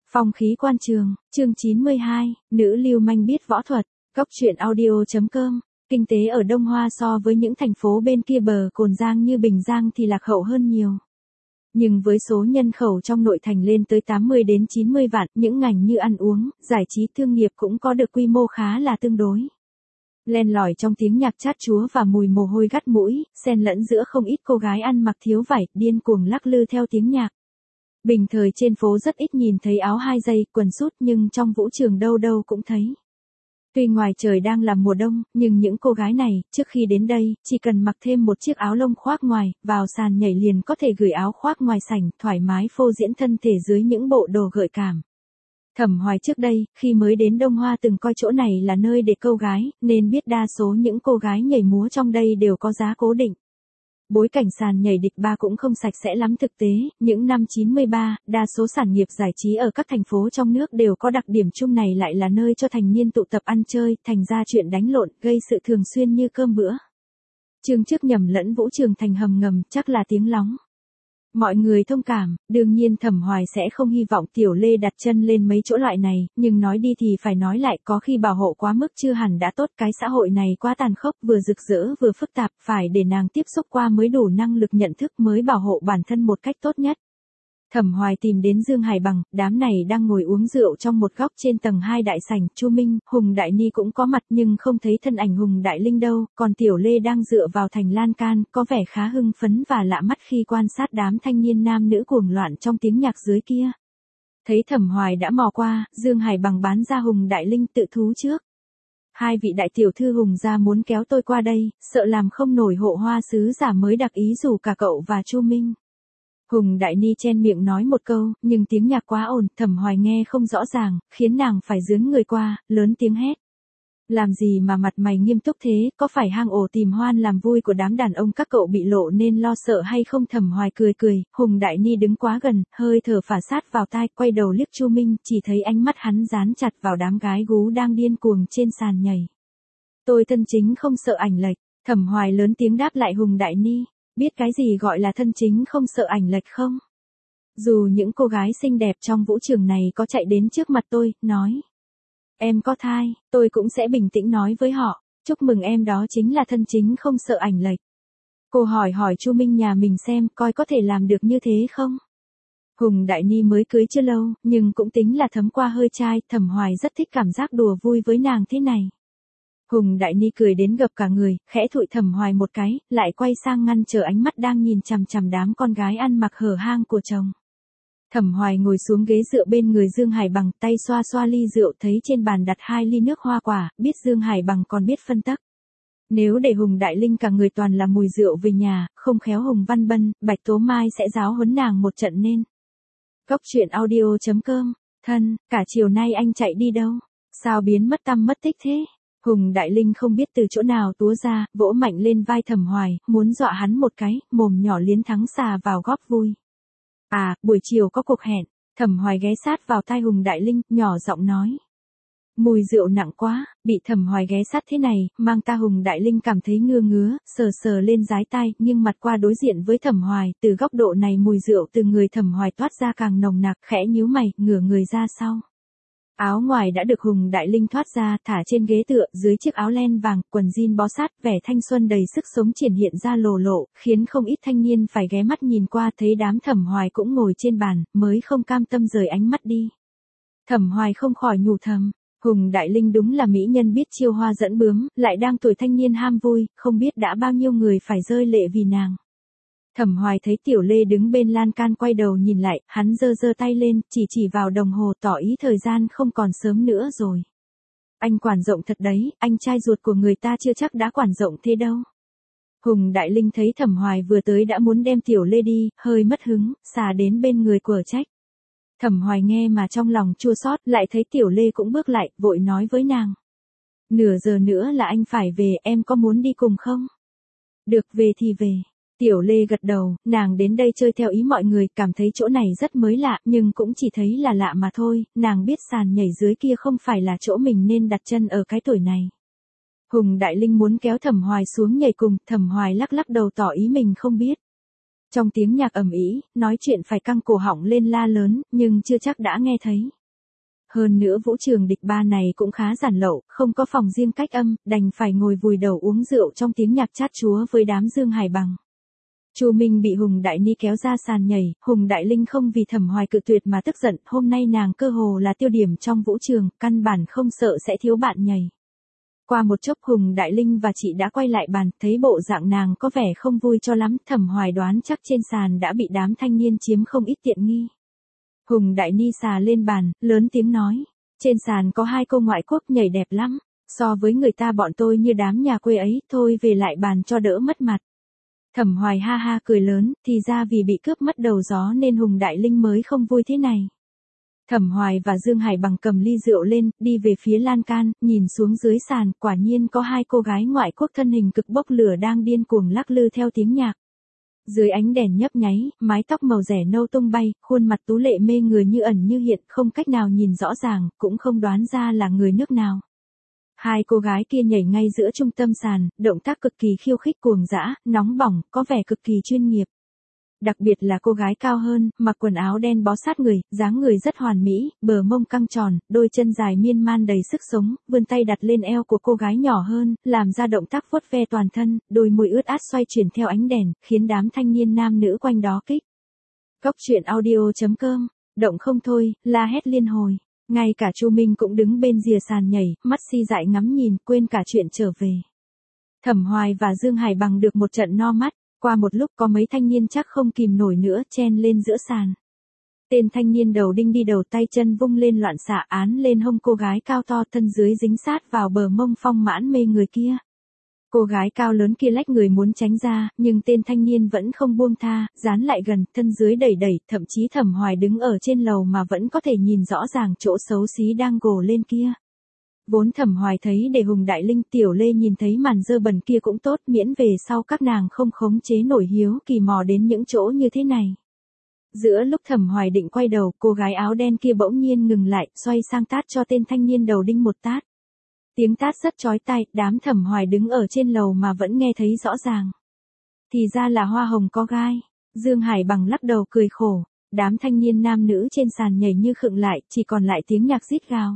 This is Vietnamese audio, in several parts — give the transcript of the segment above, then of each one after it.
Phong khí quan trường, chương 92, nữ lưu manh biết võ thuật, Cốc truyện audio.com. Kinh tế ở Đông Hoa so với những thành phố bên kia bờ Cồn Giang như Bình Giang thì lạc hậu hơn nhiều. Nhưng với số nhân khẩu trong nội thành lên tới 80 đến 90 vạn, những ngành như ăn uống, giải trí thương nghiệp cũng có được quy mô khá là tương đối. Len lỏi trong tiếng nhạc chát chúa và mùi mồ hôi gắt mũi, xen lẫn giữa không ít cô gái ăn mặc thiếu vải, điên cuồng lắc lư theo tiếng nhạc. Bình thời trên phố rất ít nhìn thấy áo 2 giây, quần sút nhưng trong vũ trường đâu đâu cũng thấy. Tuy ngoài trời đang là mùa đông, nhưng những cô gái này, trước khi đến đây, chỉ cần mặc thêm một chiếc áo lông khoác ngoài, vào sàn nhảy liền có thể gửi áo khoác ngoài sảnh, thoải mái phô diễn thân thể dưới những bộ đồ gợi cảm. Thẩm Hoài trước đây, khi mới đến Đông Hoa từng coi chỗ này là nơi để câu gái, nên biết đa số những cô gái nhảy múa trong đây đều có giá cố định. Bối cảnh sàn nhảy địch ba cũng không sạch sẽ lắm thực tế, những năm 93, đa số sản nghiệp giải trí ở các thành phố trong nước đều có đặc điểm chung này lại là nơi cho thành niên tụ tập ăn chơi, thành ra chuyện đánh lộn, gây sự thường xuyên như cơm bữa. Chương trước nhầm lẫn vũ trường thành hầm ngầm, chắc là tiếng lóng. Mọi người thông cảm, đương nhiên Thẩm Hoài sẽ không hy vọng Tiểu Lê đặt chân lên mấy chỗ loại này, nhưng nói đi thì phải nói lại, có khi bảo hộ quá mức chưa hẳn đã tốt, cái xã hội này quá tàn khốc, vừa rực rỡ vừa phức tạp, phải để nàng tiếp xúc qua mới đủ năng lực nhận thức, mới bảo hộ bản thân một cách tốt nhất. Thẩm Hoài tìm đến Dương Hải Bằng, đám này đang ngồi uống rượu trong một góc trên tầng 2 đại sảnh, Chu Minh, Hùng Đại Ni cũng có mặt nhưng không thấy thân ảnh Hùng Đại Linh đâu, còn Tiểu Lê đang dựa vào thành lan can, có vẻ khá hưng phấn và lạ mắt khi quan sát đám thanh niên nam nữ cuồng loạn trong tiếng nhạc dưới kia. Thấy Thẩm Hoài đã mò qua, Dương Hải Bằng bán ra Hùng Đại Linh tự thú trước. Hai vị đại tiểu thư Hùng gia muốn kéo tôi qua đây, sợ làm không nổi hộ hoa sứ giả mới đặc ý rủ cả cậu và Chu Minh. Hùng Đại Ni chen miệng nói một câu, nhưng tiếng nhạc quá ồn, Thẩm Hoài nghe không rõ ràng, khiến nàng phải dướn người qua, lớn tiếng hét. Làm gì mà mặt mày nghiêm túc thế, có phải hang ổ tìm hoan làm vui của đám đàn ông các cậu bị lộ nên lo sợ hay không? Thẩm Hoài cười cười, Hùng Đại Ni đứng quá gần, hơi thở phả sát vào tai, quay đầu liếc Chu Minh, chỉ thấy ánh mắt hắn dán chặt vào đám gái gú đang điên cuồng trên sàn nhảy. Tôi thân chính không sợ ảnh lệch, Thẩm Hoài lớn tiếng đáp lại Hùng Đại Ni. Biết cái gì gọi là thân chính không sợ ảnh lệch không? Dù những cô gái xinh đẹp trong vũ trường này có chạy đến trước mặt tôi, nói. Em có thai, tôi cũng sẽ bình tĩnh nói với họ, chúc mừng em đó chính là thân chính không sợ ảnh lệch. Cô hỏi Chu Minh nhà mình xem coi có thể làm được như thế không? Hùng Đại Ni mới cưới chưa lâu, nhưng cũng tính là thấm qua hơi trai, Thẩm Hoài rất thích cảm giác đùa vui với nàng thế này. Hùng Đại Ni cười đến gập cả người, khẽ thụi Thẩm Hoài một cái, lại quay sang ngăn trở ánh mắt đang nhìn chằm chằm đám con gái ăn mặc hở hang của chồng. Thẩm Hoài ngồi xuống ghế dựa bên người Dương Hải Bằng, tay xoa xoa ly rượu, thấy trên bàn đặt 2 ly nước hoa quả, biết Dương Hải Bằng còn biết phân tắc. Nếu để Hùng Đại Linh cả người toàn là mùi rượu về nhà, không khéo Hùng Văn Bân, Bạch Tố Mai sẽ giáo huấn nàng một trận nên. Cốc truyện audio.com, thân, cả chiều nay anh chạy đi đâu? Sao biến mất tăm mất tích thế? Hùng Đại Linh không biết từ chỗ nào túa ra, vỗ mạnh lên vai Thẩm Hoài, muốn dọa hắn một cái, mồm nhỏ liến thắng xà vào góp vui. À, buổi chiều có cuộc hẹn, Thẩm Hoài ghé sát vào tai Hùng Đại Linh, nhỏ giọng nói. Mùi rượu nặng quá, bị Thẩm Hoài ghé sát thế này, mang ta Hùng Đại Linh cảm thấy ngứa ngứa, sờ sờ lên dái tai, nhưng mặt qua đối diện với Thẩm Hoài, từ góc độ này mùi rượu từ người Thẩm Hoài toát ra càng nồng nặc, khẽ nhíu mày, ngửa người ra sau. Áo ngoài đã được Hùng Đại Linh thoát ra, thả trên ghế tựa, dưới chiếc áo len vàng, quần jean bó sát, vẻ thanh xuân đầy sức sống triển hiện ra lồ lộ, khiến không ít thanh niên phải ghé mắt nhìn qua, thấy đám Thẩm Hoài cũng ngồi trên bàn, mới không cam tâm rời ánh mắt đi. Thẩm Hoài không khỏi nhủ thầm, Hùng Đại Linh đúng là mỹ nhân biết chiêu hoa dẫn bướm, lại đang tuổi thanh niên ham vui, không biết đã bao nhiêu người phải rơi lệ vì nàng. Thẩm Hoài thấy Tiểu Lê đứng bên lan can quay đầu nhìn lại, hắn giơ tay lên, chỉ vào đồng hồ tỏ ý thời gian không còn sớm nữa rồi. Anh quản rộng thật đấy, anh trai ruột của người ta chưa chắc đã quản rộng thế đâu. Hùng Đại Linh thấy Thẩm Hoài vừa tới đã muốn đem Tiểu Lê đi, hơi mất hứng, xà đến bên người quở trách. Thẩm Hoài nghe mà trong lòng chua xót, lại thấy Tiểu Lê cũng bước lại, vội nói với nàng. Nửa giờ nữa là anh phải về, em có muốn đi cùng không? Được, về thì về. Tiểu Lê gật đầu, nàng đến đây chơi theo ý mọi người, cảm thấy chỗ này rất mới lạ, nhưng cũng chỉ thấy là lạ mà thôi, nàng biết sàn nhảy dưới kia không phải là chỗ mình nên đặt chân ở cái tuổi này. Hùng Đại Linh muốn kéo Thẩm Hoài xuống nhảy cùng, Thẩm Hoài lắc lắc đầu tỏ ý mình không biết. Trong tiếng nhạc ầm ĩ, nói chuyện phải căng cổ họng lên la lớn, nhưng chưa chắc đã nghe thấy. Hơn nữa vũ trường địch ba này cũng khá giản lậu, không có phòng riêng cách âm, đành phải ngồi vùi đầu uống rượu trong tiếng nhạc chát chúa với đám Dương Hải Bằng. Chu Minh bị Hùng Đại Ni kéo ra sàn nhảy, Hùng Đại Linh không vì Thẩm Hoài cự tuyệt mà tức giận, hôm nay nàng cơ hồ là tiêu điểm trong vũ trường, căn bản không sợ sẽ thiếu bạn nhảy. Qua một chốc Hùng Đại Linh và chị đã quay lại bàn, thấy bộ dạng nàng có vẻ không vui cho lắm, Thẩm Hoài đoán chắc trên sàn đã bị đám thanh niên chiếm không ít tiện nghi. Hùng Đại Ni xà lên bàn, lớn tiếng nói, trên sàn có 2 cô ngoại quốc nhảy đẹp lắm, so với người ta bọn tôi như đám nhà quê ấy, thôi về lại bàn cho đỡ mất mặt. Thẩm Hoài ha ha cười lớn, thì ra vì bị cướp mất đầu gió nên Hùng Đại Linh mới không vui thế này. Thẩm Hoài và Dương Hải Bằng cầm ly rượu lên, đi về phía lan can, nhìn xuống dưới sàn, quả nhiên có 2 cô gái ngoại quốc thân hình cực bốc lửa đang điên cuồng lắc lư theo tiếng nhạc. Dưới ánh đèn nhấp nháy, mái tóc màu rẻ nâu tung bay, khuôn mặt tú lệ mê người như ẩn như hiện, không cách nào nhìn rõ ràng, cũng không đoán ra là người nước nào. 2 cô gái kia nhảy ngay giữa trung tâm sàn, động tác cực kỳ khiêu khích cuồng dã, nóng bỏng, có vẻ cực kỳ chuyên nghiệp. Đặc biệt là cô gái cao hơn, mặc quần áo đen bó sát người, dáng người rất hoàn mỹ, bờ mông căng tròn, đôi chân dài miên man đầy sức sống, vươn tay đặt lên eo của cô gái nhỏ hơn, làm ra động tác vuốt ve toàn thân, đôi môi ướt át xoay chuyển theo ánh đèn, khiến đám thanh niên nam nữ quanh đó kích. Góc truyện audio.com, động không thôi, la hét liên hồi. Ngay cả Chu Minh cũng đứng bên rìa sàn nhảy, mắt si dại ngắm nhìn, quên cả chuyện trở về. Thẩm Hoài và Dương Hải Bằng được một trận no mắt, qua một lúc có mấy thanh niên chắc không kìm nổi nữa chen lên giữa sàn. Tên thanh niên đầu đinh đi đầu, tay chân vung lên loạn xạ, án lên hông cô gái cao to, thân dưới dính sát vào bờ mông phong mãn mê người kia. Cô gái cao lớn kia lách người muốn tránh ra, nhưng tên thanh niên vẫn không buông tha, dán lại gần, thân dưới đẩy đẩy, thậm chí Thẩm Hoài đứng ở trên lầu mà vẫn có thể nhìn rõ ràng chỗ xấu xí đang gồ lên kia. Vốn Thẩm Hoài thấy để Hùng Đại Linh, Tiểu Lê nhìn thấy màn dơ bẩn kia cũng tốt, miễn về sau các nàng không khống chế nổi hiếu kỳ mò đến những chỗ như thế này. Giữa lúc Thẩm Hoài định quay đầu, cô gái áo đen kia bỗng nhiên ngừng lại, xoay sang tát cho tên thanh niên đầu đinh một tát. Tiếng tát rất chói tai, đám Thẩm Hoài đứng ở trên lầu mà vẫn nghe thấy rõ ràng. Thì ra là hoa hồng có gai. Dương Hải Bằng lắc đầu cười khổ, đám thanh niên nam nữ trên sàn nhảy như khựng lại, chỉ còn lại tiếng nhạc rít gào.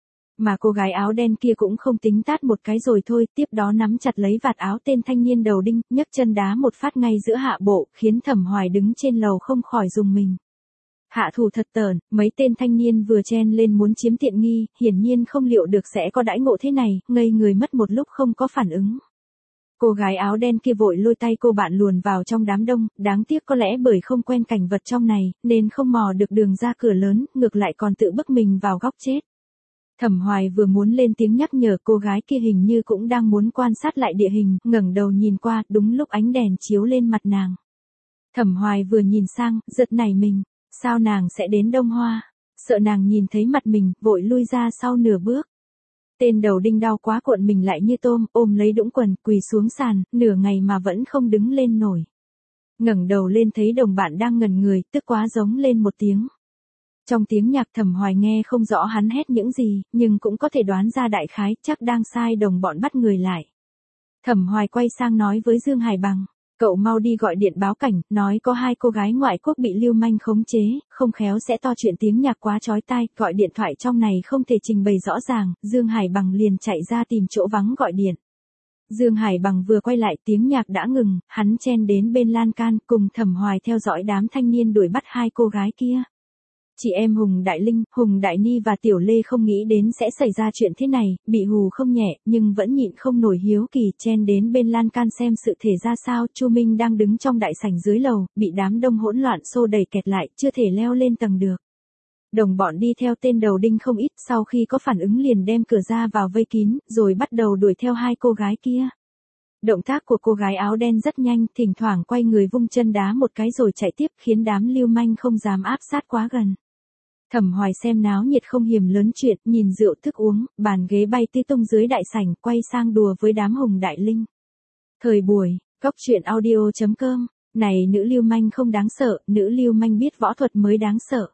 Mà cô gái áo đen kia cũng không tính tát một cái rồi thôi, tiếp đó nắm chặt lấy vạt áo tên thanh niên đầu đinh, nhấc chân đá một phát ngay giữa hạ bộ, khiến Thẩm Hoài đứng trên lầu không khỏi rùng mình. Hạ thủ thật tởn, mấy tên thanh niên vừa chen lên muốn chiếm tiện nghi, hiển nhiên không liệu được sẽ có đãi ngộ thế này, ngây người mất một lúc không có phản ứng. Cô gái áo đen kia vội lôi tay cô bạn luồn vào trong đám đông, đáng tiếc có lẽ bởi không quen cảnh vật trong này, nên không mò được đường ra cửa lớn, ngược lại còn tự bức mình vào góc chết. Thẩm Hoài vừa muốn lên tiếng nhắc nhở, cô gái kia hình như cũng đang muốn quan sát lại địa hình, ngẩng đầu nhìn qua, đúng lúc ánh đèn chiếu lên mặt nàng. Thẩm Hoài vừa nhìn sang, giật nảy mình, sao nàng sẽ đến Đông Hoa? Sợ nàng nhìn thấy mặt mình, vội lui ra sau nửa bước. Tên đầu đinh đau quá cuộn mình lại như tôm, ôm lấy đũng quần, quỳ xuống sàn, nửa ngày mà vẫn không đứng lên nổi. Ngẩng đầu lên thấy đồng bạn đang ngẩn người, tức quá giống lên một tiếng. Trong tiếng nhạc Thẩm Hoài nghe không rõ hắn hét những gì, nhưng cũng có thể đoán ra đại khái, chắc đang sai đồng bọn bắt người lại. Thẩm Hoài quay sang nói với Dương Hải Bằng, cậu mau đi gọi điện báo cảnh, nói có 2 cô gái ngoại quốc bị lưu manh khống chế, không khéo sẽ to chuyện, tiếng nhạc quá chói tai, gọi điện thoại trong này không thể trình bày rõ ràng. Dương Hải Bằng liền chạy ra tìm chỗ vắng gọi điện. Dương Hải Bằng vừa quay lại tiếng nhạc đã ngừng, hắn chen đến bên lan can cùng Thẩm Hoài theo dõi đám thanh niên đuổi bắt 2 cô gái kia. Chị em Hùng Đại Linh, Hùng Đại Ni và Tiểu Lê không nghĩ đến sẽ xảy ra chuyện thế này, bị hù không nhẹ, nhưng vẫn nhịn không nổi hiếu kỳ, chen đến bên lan can xem sự thể ra sao. Chu Minh đang đứng trong đại sảnh dưới lầu, bị đám đông hỗn loạn xô đẩy kẹt lại, chưa thể leo lên tầng được. Đồng bọn đi theo tên đầu đinh không ít, sau khi có phản ứng liền đem cửa ra vào vây kín, rồi bắt đầu đuổi theo 2 cô gái kia. Động tác của cô gái áo đen rất nhanh, thỉnh thoảng quay người vung chân đá một cái rồi chạy tiếp, khiến đám lưu manh không dám áp sát quá gần. Thẩm Hoài xem náo nhiệt không hiềm lớn chuyện, nhìn rượu thức uống, bàn ghế bay tứ tung dưới đại sảnh, quay sang đùa với đám Hùng Đại Linh. Thời buổi, góc truyện audio.com, này nữ lưu manh không đáng sợ, nữ lưu manh biết võ thuật mới đáng sợ.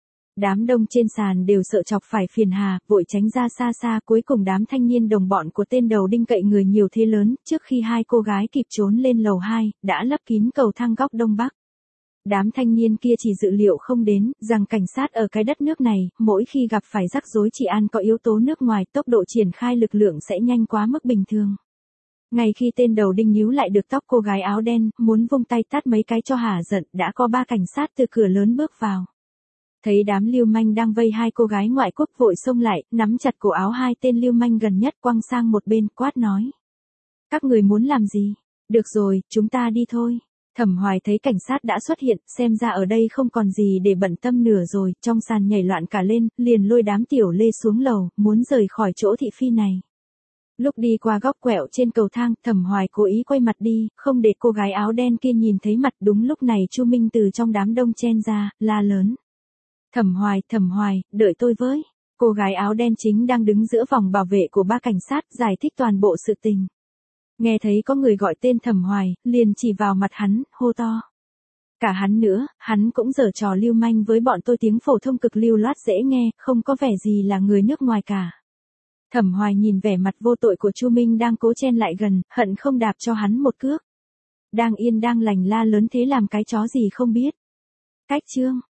Đám đông trên sàn đều sợ chọc phải phiền hà, vội tránh ra xa xa, cuối cùng đám thanh niên đồng bọn của tên đầu đinh cậy người nhiều thế lớn, trước khi 2 cô gái kịp trốn lên lầu 2, đã lấp kín cầu thang góc đông bắc. Đám thanh niên kia chỉ dự liệu không đến, rằng cảnh sát ở cái đất nước này, mỗi khi gặp phải rắc rối trị an có yếu tố nước ngoài, tốc độ triển khai lực lượng sẽ nhanh quá mức bình thường. Ngay khi tên đầu đinh nhíu lại được tóc cô gái áo đen, muốn vung tay tát mấy cái cho hả giận, đã có 3 cảnh sát từ cửa lớn bước vào. Thấy đám lưu manh đang vây 2 cô gái ngoại quốc vội xông lại, nắm chặt cổ áo 2 tên lưu manh gần nhất quăng sang một bên, quát nói. Các người muốn làm gì? Được rồi, chúng ta đi thôi. Thẩm Hoài thấy cảnh sát đã xuất hiện, xem ra ở đây không còn gì để bận tâm nữa rồi, trong sàn nhảy loạn cả lên, liền lôi đám tiểu lê xuống lầu, muốn rời khỏi chỗ thị phi này. Lúc đi qua góc quẹo trên cầu thang, Thẩm Hoài cố ý quay mặt đi, không để cô gái áo đen kia nhìn thấy mặt. Đúng lúc này Chu Minh từ trong đám đông chen ra, la lớn. Thẩm Hoài, đợi tôi với. Cô gái áo đen chính đang đứng giữa vòng bảo vệ của 3 cảnh sát, giải thích toàn bộ sự tình. Nghe thấy có người gọi tên Thẩm Hoài, liền chỉ vào mặt hắn, hô to. Cả hắn nữa, hắn cũng giở trò lưu manh với bọn tôi, tiếng phổ thông cực lưu loát dễ nghe, không có vẻ gì là người nước ngoài cả. Thẩm Hoài nhìn vẻ mặt vô tội của Chu Minh đang cố chen lại gần, hận không đạp cho hắn một cước. Đang yên đang lành la lớn thế làm cái chó gì không biết. Cách chương